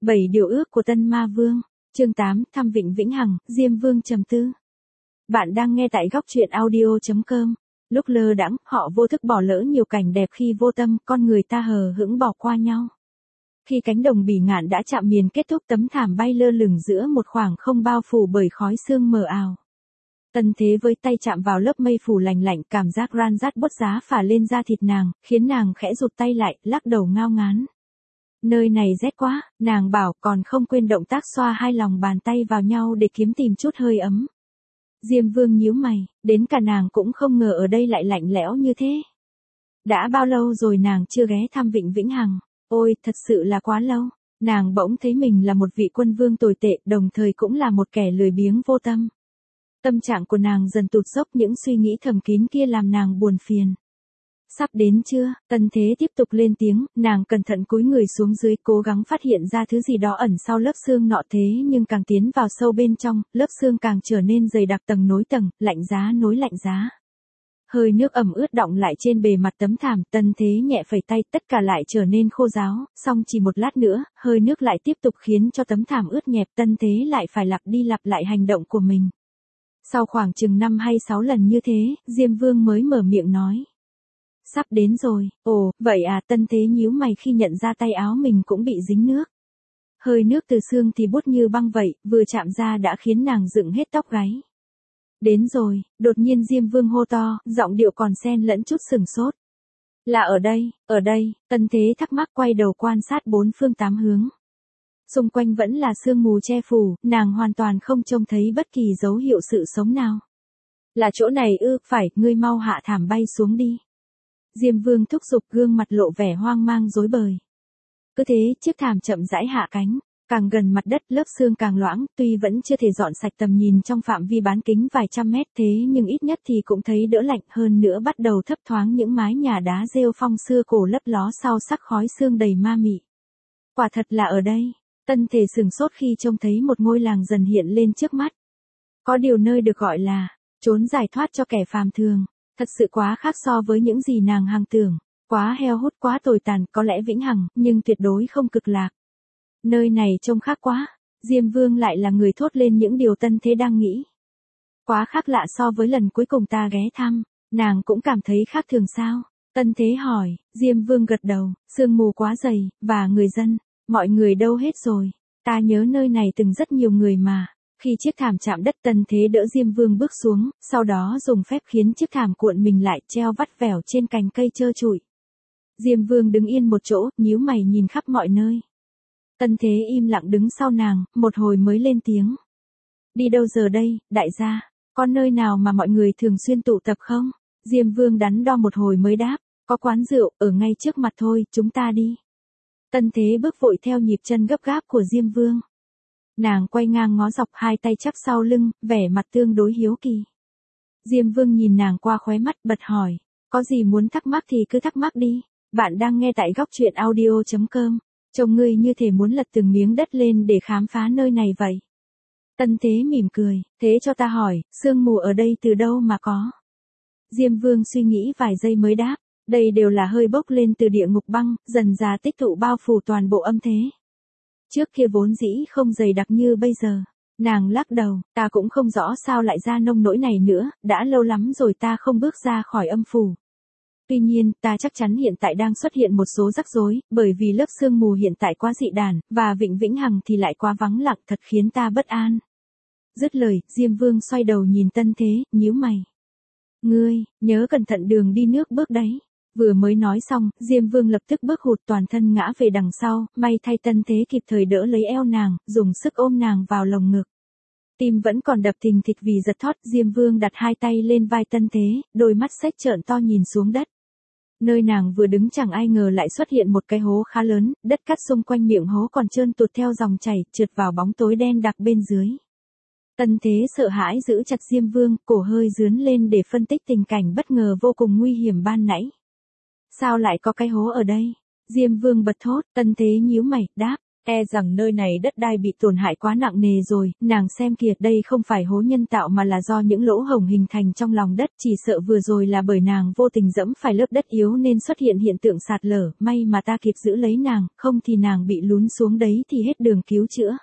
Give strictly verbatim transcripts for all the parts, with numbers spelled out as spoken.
Bảy điều ước của Tân Ma Vương. Chương tám, thăm Vịnh Vĩnh Hằng, Diêm Vương trầm tư. Bạn đang nghe tại góc truyện audio chấm com. Lúc lơ đãng, họ vô thức bỏ lỡ nhiều cảnh đẹp khi vô tâm, con người ta hờ hững bỏ qua nhau. Khi cánh đồng bỉ ngạn đã chạm miền kết thúc, tấm thảm bay lơ lửng giữa một khoảng không bao phủ bởi khói sương mờ ảo. Tân Thế với tay chạm vào lớp mây phủ lành lạnh, cảm giác ran rát buốt giá phả lên da thịt nàng, khiến nàng khẽ rụt tay lại, lắc đầu ngao ngán. Nơi này rét quá, nàng bảo, còn không quên động tác xoa hai lòng bàn tay vào nhau để kiếm tìm chút hơi ấm. Diêm Vương nhíu mày, đến cả nàng cũng không ngờ ở đây lại lạnh lẽo như thế. Đã bao lâu rồi nàng chưa ghé thăm Vịnh Vĩnh Hằng? Ôi, thật sự là quá lâu. Nàng bỗng thấy mình là một vị quân vương tồi tệ, đồng thời cũng là một kẻ lười biếng vô tâm. Tâm trạng của nàng dần tụt dốc, những suy nghĩ thầm kín kia làm nàng buồn phiền. Sắp đến chưa? Tân Thế tiếp tục lên tiếng, nàng cẩn thận cúi người xuống dưới, cố gắng phát hiện ra thứ gì đó ẩn sau lớp xương nọ, thế nhưng càng tiến vào sâu bên trong, lớp xương càng trở nên dày đặc, tầng nối tầng, lạnh giá nối lạnh giá. Hơi nước ẩm ướt đọng lại trên bề mặt tấm thảm, Tân Thế nhẹ phẩy tay, tất cả lại trở nên khô ráo, xong chỉ một lát nữa, hơi nước lại tiếp tục khiến cho tấm thảm ướt nhẹp, Tân Thế lại phải lặp đi lặp lại hành động của mình. Sau khoảng chừng năm hay sáu lần như thế, Diêm Vương mới mở miệng nói. Sắp đến rồi. Ồ, vậy à? Tân Thế nhíu mày khi nhận ra tay áo mình cũng bị dính nước. Hơi nước từ xương thì bút như băng vậy, vừa chạm ra đã khiến nàng dựng hết tóc gáy. Đến rồi, đột nhiên Diêm Vương hô to, giọng điệu còn xen lẫn chút sừng sốt. Là ở đây, ở đây. Tân Thế thắc mắc quay đầu quan sát bốn phương tám hướng. Xung quanh vẫn là sương mù che phủ, nàng hoàn toàn không trông thấy bất kỳ dấu hiệu sự sống nào. Là chỗ này ư? Phải, ngươi mau hạ thảm bay xuống đi. Diêm Vương thúc giục, gương mặt lộ vẻ hoang mang rối bời. Cứ thế, chiếc thảm chậm rãi hạ cánh, càng gần mặt đất lớp xương càng loãng, tuy vẫn chưa thể dọn sạch tầm nhìn trong phạm vi bán kính vài trăm mét, thế nhưng ít nhất thì cũng thấy đỡ lạnh, hơn nữa bắt đầu thấp thoáng những mái nhà đá rêu phong xưa cổ lấp ló sau sắc khói xương đầy ma mị. Quả thật là ở đây. Tân Thể sừng sốt khi trông thấy một ngôi làng dần hiện lên trước mắt. Có điều nơi được gọi là trốn giải thoát cho kẻ phàm thường. Thật sự quá khác so với những gì nàng hằng tưởng, quá heo hút, quá tồi tàn, có lẽ vĩnh hằng, nhưng tuyệt đối không cực lạc. Nơi này trông khác quá. Diêm Vương lại là người thốt lên những điều Tân Thế đang nghĩ. Quá khác lạ so với lần cuối cùng ta ghé thăm, nàng cũng cảm thấy khác thường sao? Tân Thế hỏi. Diêm Vương gật đầu, sương mù quá dày, và người dân, mọi người đâu hết rồi? Ta nhớ nơi này từng rất nhiều người mà. Khi chiếc thảm chạm đất, Tân Thế đỡ Diêm Vương bước xuống, sau đó dùng phép khiến chiếc thảm cuộn mình lại, treo vắt vẻo trên cành cây trơ trụi. Diêm Vương đứng yên một chỗ, nhíu mày nhìn khắp mọi nơi. Tân Thế im lặng đứng sau nàng, một hồi mới lên tiếng. Đi đâu giờ đây, đại gia? Có nơi nào mà mọi người thường xuyên tụ tập không? Diêm Vương đắn đo một hồi mới đáp. Có quán rượu, ở ngay trước mặt thôi, chúng ta đi. Tân Thế bước vội theo nhịp chân gấp gáp của Diêm Vương. Nàng quay ngang ngó dọc, hai tay chắp sau lưng, vẻ mặt tương đối hiếu kỳ. Diêm Vương nhìn nàng qua khóe mắt, bật hỏi. Có gì muốn thắc mắc thì cứ thắc mắc đi. Bạn đang nghe tại góc truyện audio chấm com. Trông ngươi như thể muốn lật từng miếng đất lên để khám phá nơi này vậy. Tân Thế mỉm cười. Thế cho ta hỏi, sương mù ở đây từ đâu mà có? Diêm Vương suy nghĩ vài giây mới đáp. Đây đều là hơi bốc lên từ địa ngục băng, dần dà tích tụ bao phủ toàn bộ âm thế. Trước kia vốn dĩ không dày đặc như bây giờ. Nàng lắc đầu, ta cũng không rõ sao lại ra nông nỗi này nữa, đã lâu lắm rồi ta không bước ra khỏi âm phủ. Tuy nhiên, ta chắc chắn hiện tại đang xuất hiện một số rắc rối, bởi vì lớp sương mù hiện tại quá dị đản, và Vịnh Vĩnh Hằng thì lại quá vắng lặng, thật khiến ta bất an. Dứt lời, Diêm Vương xoay đầu nhìn Tân Thế, nhíu mày. Ngươi, nhớ cẩn thận đường đi nước bước đấy. Vừa mới nói xong, Diêm Vương lập tức bước hụt, toàn thân ngã về đằng sau, may thay Tân Thế kịp thời đỡ lấy eo nàng, dùng sức ôm nàng vào lồng ngực. Tim vẫn còn đập thình thịch vì giật thót, Diêm Vương đặt hai tay lên vai Tân Thế, đôi mắt xếch trợn to nhìn xuống đất. Nơi nàng vừa đứng chẳng ai ngờ lại xuất hiện một cái hố khá lớn, đất cát xung quanh miệng hố còn trơn tuột theo dòng chảy, trượt vào bóng tối đen đặc bên dưới. Tân Thế sợ hãi giữ chặt Diêm Vương, cổ hơi rướn lên để phân tích tình cảnh bất ngờ vô cùng nguy hiểm ban nãy. Sao lại có cái hố ở đây? Diêm Vương bật thốt. Tân Thế nhíu mày, đáp. E rằng nơi này đất đai bị tổn hại quá nặng nề rồi, nàng xem kìa, đây không phải hố nhân tạo mà là do những lỗ hổng hình thành trong lòng đất, chỉ sợ vừa rồi là bởi nàng vô tình dẫm phải lớp đất yếu nên xuất hiện hiện tượng sạt lở, may mà ta kịp giữ lấy nàng, không thì nàng bị lún xuống đấy thì hết đường cứu chữa.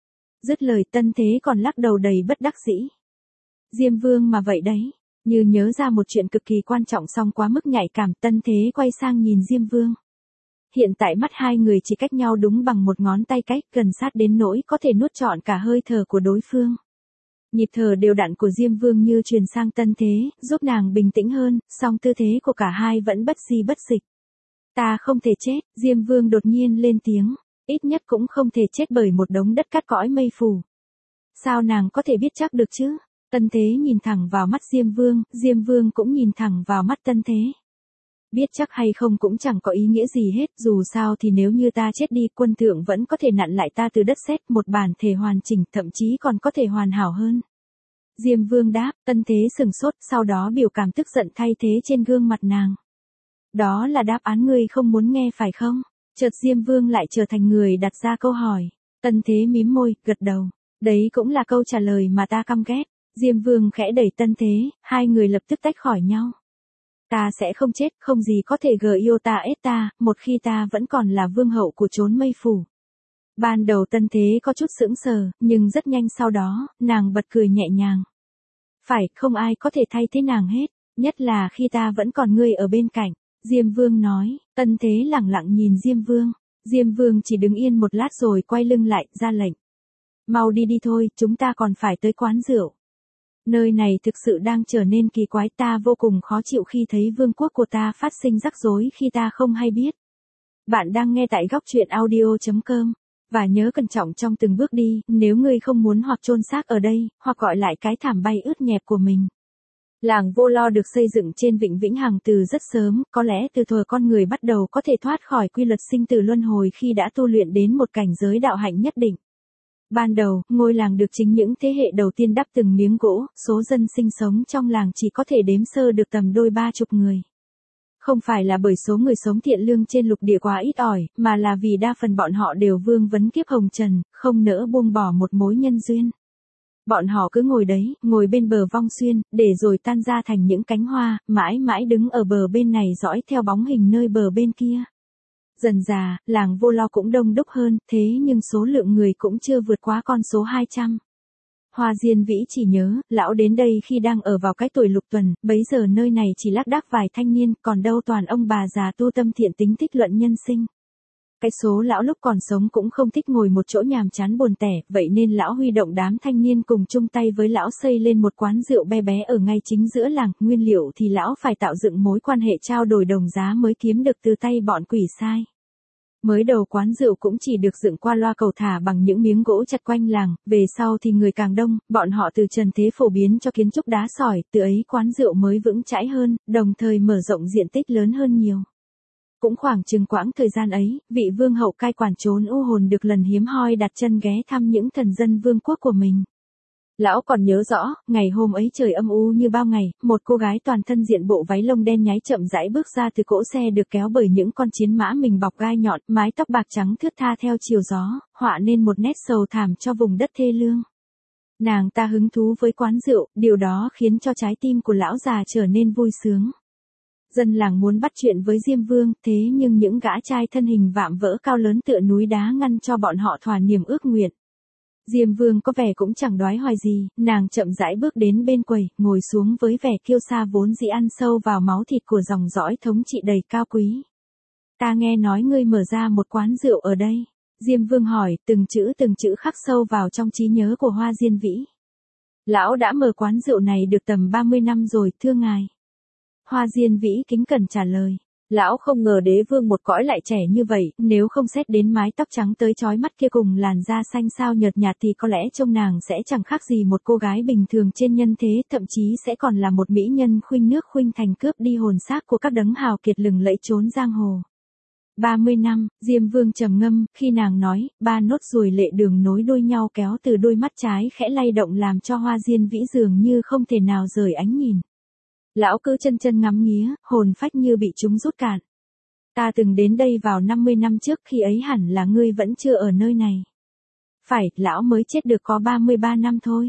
Dứt lời Tân Thế còn lắc đầu đầy bất đắc dĩ. Diêm Vương mà vậy đấy, như nhớ ra một chuyện cực kỳ quan trọng song quá mức nhạy cảm, Tân Thế quay sang nhìn Diêm Vương. Hiện tại mắt hai người chỉ cách nhau đúng bằng một ngón tay cách, gần sát đến nỗi có thể nuốt trọn cả hơi thở của đối phương. Nhịp thở đều đặn của Diêm Vương như truyền sang Tân Thế, giúp nàng bình tĩnh hơn, song tư thế của cả hai vẫn bất di bất dịch. Ta không thể chết, Diêm Vương đột nhiên lên tiếng, ít nhất cũng không thể chết bởi một đống đất cát cõi mây phù. Sao nàng có thể biết chắc được chứ? Tân Thế nhìn thẳng vào mắt Diêm Vương, Diêm Vương cũng nhìn thẳng vào mắt Tân Thế. Biết chắc hay không cũng chẳng có ý nghĩa gì hết, dù sao thì nếu như ta chết đi, quân thượng vẫn có thể nặn lại ta từ đất sét, một bản thể hoàn chỉnh, thậm chí còn có thể hoàn hảo hơn. Diêm Vương đáp, Tân Thế sừng sốt, sau đó biểu cảm tức giận thay thế trên gương mặt nàng. Đó là đáp án ngươi không muốn nghe phải không? Chợt Diêm Vương lại trở thành người đặt ra câu hỏi. Tân Thế mím môi, gật đầu. Đấy cũng là câu trả lời mà ta căm ghét. Diêm Vương khẽ đẩy Tân Thế, hai người lập tức tách khỏi nhau. Ta sẽ không chết, không gì có thể gờ yêu ta ết ta, một khi ta vẫn còn là vương hậu của chốn mây phủ. Ban đầu Tân Thế có chút sững sờ, nhưng rất nhanh sau đó, nàng bật cười nhẹ nhàng. Phải, không ai có thể thay thế nàng hết, nhất là khi ta vẫn còn ngươi ở bên cạnh. Diêm Vương nói, Tân Thế lẳng lặng nhìn Diêm Vương. Diêm Vương chỉ đứng yên một lát rồi quay lưng lại, ra lệnh. Mau đi đi thôi, chúng ta còn phải tới quán rượu. Nơi này thực sự đang trở nên kỳ quái, ta vô cùng khó chịu khi thấy vương quốc của ta phát sinh rắc rối khi ta không hay biết. Bạn đang nghe tại góc truyện audio chấm com. Và nhớ cẩn trọng trong từng bước đi, nếu ngươi không muốn hoặc chôn xác ở đây, hoặc gọi lại cái thảm bay ướt nhẹp của mình. Làng Vô Lo được xây dựng trên vịnh Vĩnh Hằng từ rất sớm, có lẽ từ thuở con người bắt đầu có thể thoát khỏi quy luật sinh tử luân hồi khi đã tu luyện đến một cảnh giới đạo hạnh nhất định. Ban đầu, ngôi làng được chính những thế hệ đầu tiên đắp từng miếng gỗ, số dân sinh sống trong làng chỉ có thể đếm sơ được tầm đôi ba chục người. Không phải là bởi số người sống thiện lương trên lục địa quá ít ỏi, mà là vì đa phần bọn họ đều vương vấn kiếp hồng trần, không nỡ buông bỏ một mối nhân duyên. Bọn họ cứ ngồi đấy, ngồi bên bờ vong xuyên, để rồi tan ra thành những cánh hoa, mãi mãi đứng ở bờ bên này dõi theo bóng hình nơi bờ bên kia. Dần dà, làng Vô Lo cũng đông đúc hơn, thế nhưng số lượng người cũng chưa vượt quá con số hai trăm. Hoa Diên Vĩ chỉ nhớ, lão đến đây khi đang ở vào cái tuổi lục tuần, bấy giờ nơi này chỉ lác đác vài thanh niên, còn đâu toàn ông bà già tu tâm thiện tính tích luận nhân sinh. Cái số lão lúc còn sống cũng không thích ngồi một chỗ nhàm chán buồn tẻ, vậy nên lão huy động đám thanh niên cùng chung tay với lão xây lên một quán rượu bé bé ở ngay chính giữa làng, nguyên liệu thì lão phải tạo dựng mối quan hệ trao đổi đồng giá mới kiếm được từ tay bọn quỷ sai. Mới đầu quán rượu cũng chỉ được dựng qua loa cầu thả bằng những miếng gỗ chặt quanh làng, về sau thì người càng đông, bọn họ từ trần thế phổ biến cho kiến trúc đá sỏi, từ ấy quán rượu mới vững chãi hơn, đồng thời mở rộng diện tích lớn hơn nhiều. Cũng khoảng chừng quãng thời gian ấy, vị vương hậu cai quản trốn u hồn được lần hiếm hoi đặt chân ghé thăm những thần dân vương quốc của mình. Lão còn nhớ rõ, ngày hôm ấy trời âm u như bao ngày, một cô gái toàn thân diện bộ váy lông đen nháy chậm rãi bước ra từ cỗ xe được kéo bởi những con chiến mã mình bọc gai nhọn, mái tóc bạc trắng thướt tha theo chiều gió, họa nên một nét sầu thảm cho vùng đất thê lương. Nàng ta hứng thú với quán rượu, điều đó khiến cho trái tim của lão già trở nên vui sướng. Dân làng muốn bắt chuyện với Diêm Vương, thế nhưng những gã trai thân hình vạm vỡ cao lớn tựa núi đá ngăn cho bọn họ thỏa niềm ước nguyện. Diêm Vương có vẻ cũng chẳng đoái hoài gì, nàng chậm rãi bước đến bên quầy, ngồi xuống với vẻ kiêu sa vốn dĩ ăn sâu vào máu thịt của dòng dõi thống trị đầy cao quý. Ta nghe nói ngươi mở ra một quán rượu ở đây. Diêm Vương hỏi, từng chữ từng chữ khắc sâu vào trong trí nhớ của Hoa Diên Vĩ. Lão đã mở quán rượu này được tầm ba mươi năm rồi, thưa ngài. Hoa Diên Vĩ kính cẩn trả lời. Lão không ngờ đế vương một cõi lại trẻ như vậy, nếu không xét đến mái tóc trắng tới chói mắt kia cùng làn da xanh xao nhợt nhạt thì có lẽ trông nàng sẽ chẳng khác gì một cô gái bình thường trên nhân thế, thậm chí sẽ còn là một mỹ nhân khuynh nước khuynh thành cướp đi hồn xác của các đấng hào kiệt lừng lẫy trốn giang hồ. ba mươi năm, Diêm Vương trầm ngâm, khi nàng nói, ba nốt ruồi lệ đường nối đuôi nhau kéo từ đôi mắt trái khẽ lay động làm cho Hoa Diên Vĩ dường như không thể nào rời ánh nhìn. Lão cứ chân chân ngắm nghía, hồn phách như bị chúng rút cạn. Ta từng đến đây vào năm mươi năm trước, khi ấy hẳn là ngươi vẫn chưa ở nơi này. Phải, lão mới chết được có ba mươi ba năm thôi.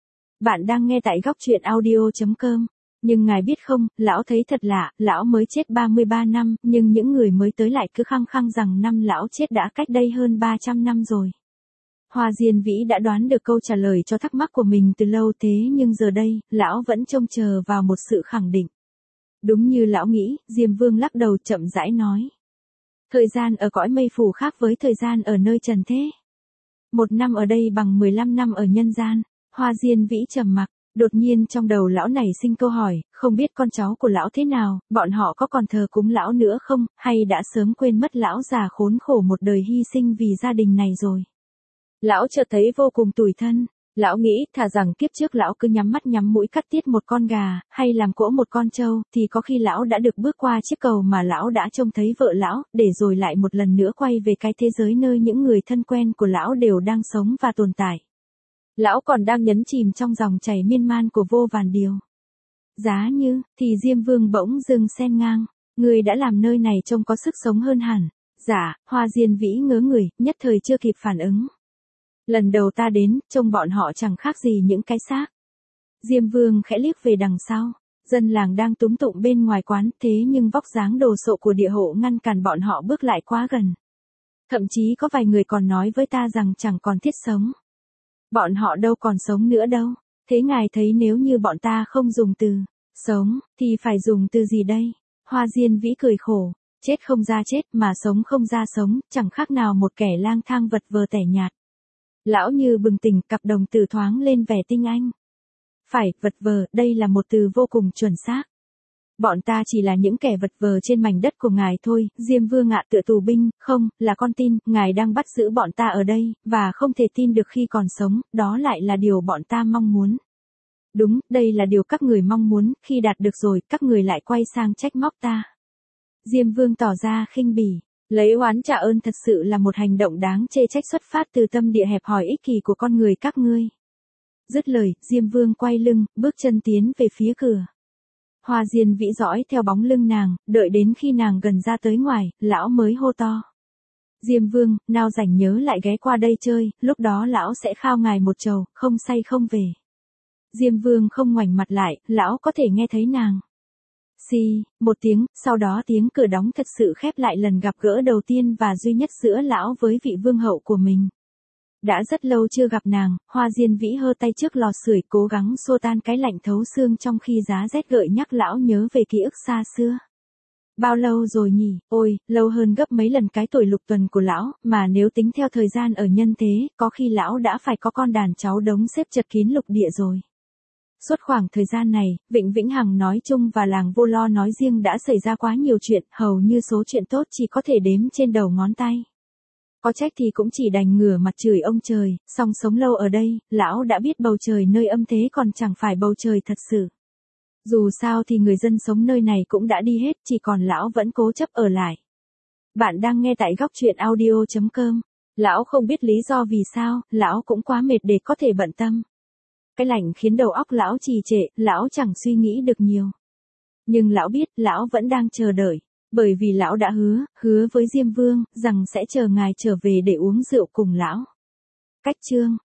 Bạn đang nghe tại góc truyện audio chấm com. Nhưng ngài biết không, lão thấy thật lạ, lão mới chết ba mươi ba năm, nhưng những người mới tới lại cứ khăng khăng rằng năm lão chết đã cách đây hơn ba trăm năm rồi. Hoa Diên Vĩ đã đoán được câu trả lời cho thắc mắc của mình từ lâu, thế nhưng giờ đây, lão vẫn trông chờ vào một sự khẳng định. Đúng như lão nghĩ, Diêm Vương lắc đầu chậm rãi nói. Thời gian ở cõi mây phủ khác với thời gian ở nơi trần thế. Một năm ở đây bằng mười lăm năm ở nhân gian. Hoa Diên Vĩ trầm mặc, đột nhiên trong đầu lão nảy sinh câu hỏi, không biết con cháu của lão thế nào, bọn họ có còn thờ cúng lão nữa không, hay đã sớm quên mất lão già khốn khổ một đời hy sinh vì gia đình này rồi. Lão chợt thấy vô cùng tủi thân. Lão nghĩ, thà rằng kiếp trước lão cứ nhắm mắt nhắm mũi cắt tiết một con gà, hay làm cỗ một con trâu, thì có khi lão đã được bước qua chiếc cầu mà lão đã trông thấy vợ lão, để rồi lại một lần nữa quay về cái thế giới nơi những người thân quen của lão đều đang sống và tồn tại. Lão còn đang nhấn chìm trong dòng chảy miên man của vô vàn điều. Giá như, thì Diêm Vương bỗng dưng xen ngang, người đã làm nơi này trông có sức sống hơn hẳn. Dạ, Hoa Diên Vĩ ngớ người, nhất thời chưa kịp phản ứng. Lần đầu ta đến, trông bọn họ chẳng khác gì những cái xác. Diêm Vương khẽ liếc về đằng sau, dân làng đang túm tụm bên ngoài quán, thế nhưng vóc dáng đồ sộ của địa hộ ngăn cản bọn họ bước lại quá gần. Thậm chí có vài người còn nói với ta rằng chẳng còn thiết sống. Bọn họ đâu còn sống nữa đâu, thế ngài thấy nếu như bọn ta không dùng từ sống, thì phải dùng từ gì đây? Hoa Diên Vĩ cười khổ, chết không ra chết mà sống không ra sống, chẳng khác nào một kẻ lang thang vật vờ tẻ nhạt. Lão như bừng tỉnh, cặp đồng tử thoáng lên vẻ tinh anh. Phải, vật vờ, đây là một từ vô cùng chuẩn xác. Bọn ta chỉ là những kẻ vật vờ trên mảnh đất của ngài thôi, Diêm Vương ạ, tựa tù binh, không, là con tin, ngài đang bắt giữ bọn ta ở đây, và không thể tin được khi còn sống, đó lại là điều bọn ta mong muốn. Đúng, đây là điều các người mong muốn, khi đạt được rồi, các người lại quay sang trách móc ta. Diêm Vương tỏ ra khinh bỉ. Lấy oán trả ơn thật sự là một hành động đáng chê trách, xuất phát từ tâm địa hẹp hòi ích kỷ của con người các ngươi. Dứt lời, Diêm Vương quay lưng, bước chân tiến về phía cửa. Hoa Diên Vĩ dõi theo bóng lưng nàng, đợi đến khi nàng gần ra tới ngoài, lão mới hô to. Diêm Vương, nào rảnh nhớ lại ghé qua đây chơi, lúc đó lão sẽ khao ngài một chầu, không say không về. Diêm Vương không ngoảnh mặt lại, lão có thể nghe thấy nàng. Xì, một tiếng, sau đó tiếng cửa đóng thật sự khép lại lần gặp gỡ đầu tiên và duy nhất giữa lão với vị vương hậu của mình. Đã rất lâu chưa gặp nàng, Hoa Diên Vĩ hơ tay trước lò sưởi cố gắng xua tan cái lạnh thấu xương trong khi giá rét gợi nhắc lão nhớ về ký ức xa xưa. Bao lâu rồi nhỉ, ôi, lâu hơn gấp mấy lần cái tuổi lục tuần của lão, mà nếu tính theo thời gian ở nhân thế, có khi lão đã phải có con đàn cháu đống xếp chật kín lục địa rồi. Suốt khoảng thời gian này, Vịnh Vĩnh Hằng nói chung và làng Vô Lo nói riêng đã xảy ra quá nhiều chuyện, hầu như số chuyện tốt chỉ có thể đếm trên đầu ngón tay. Có trách thì cũng chỉ đành ngửa mặt chửi ông trời, song sống lâu ở đây, lão đã biết bầu trời nơi âm thế còn chẳng phải bầu trời thật sự. Dù sao thì người dân sống nơi này cũng đã đi hết, chỉ còn lão vẫn cố chấp ở lại. Bạn đang nghe tại góc truyện audio chấm com. Lão không biết lý do vì sao, lão cũng quá mệt để có thể bận tâm. Cái lạnh khiến đầu óc lão trì trệ, lão chẳng suy nghĩ được nhiều. Nhưng lão biết, lão vẫn đang chờ đợi. Bởi vì lão đã hứa, hứa với Diêm Vương, rằng sẽ chờ ngài trở về để uống rượu cùng lão. Cách chương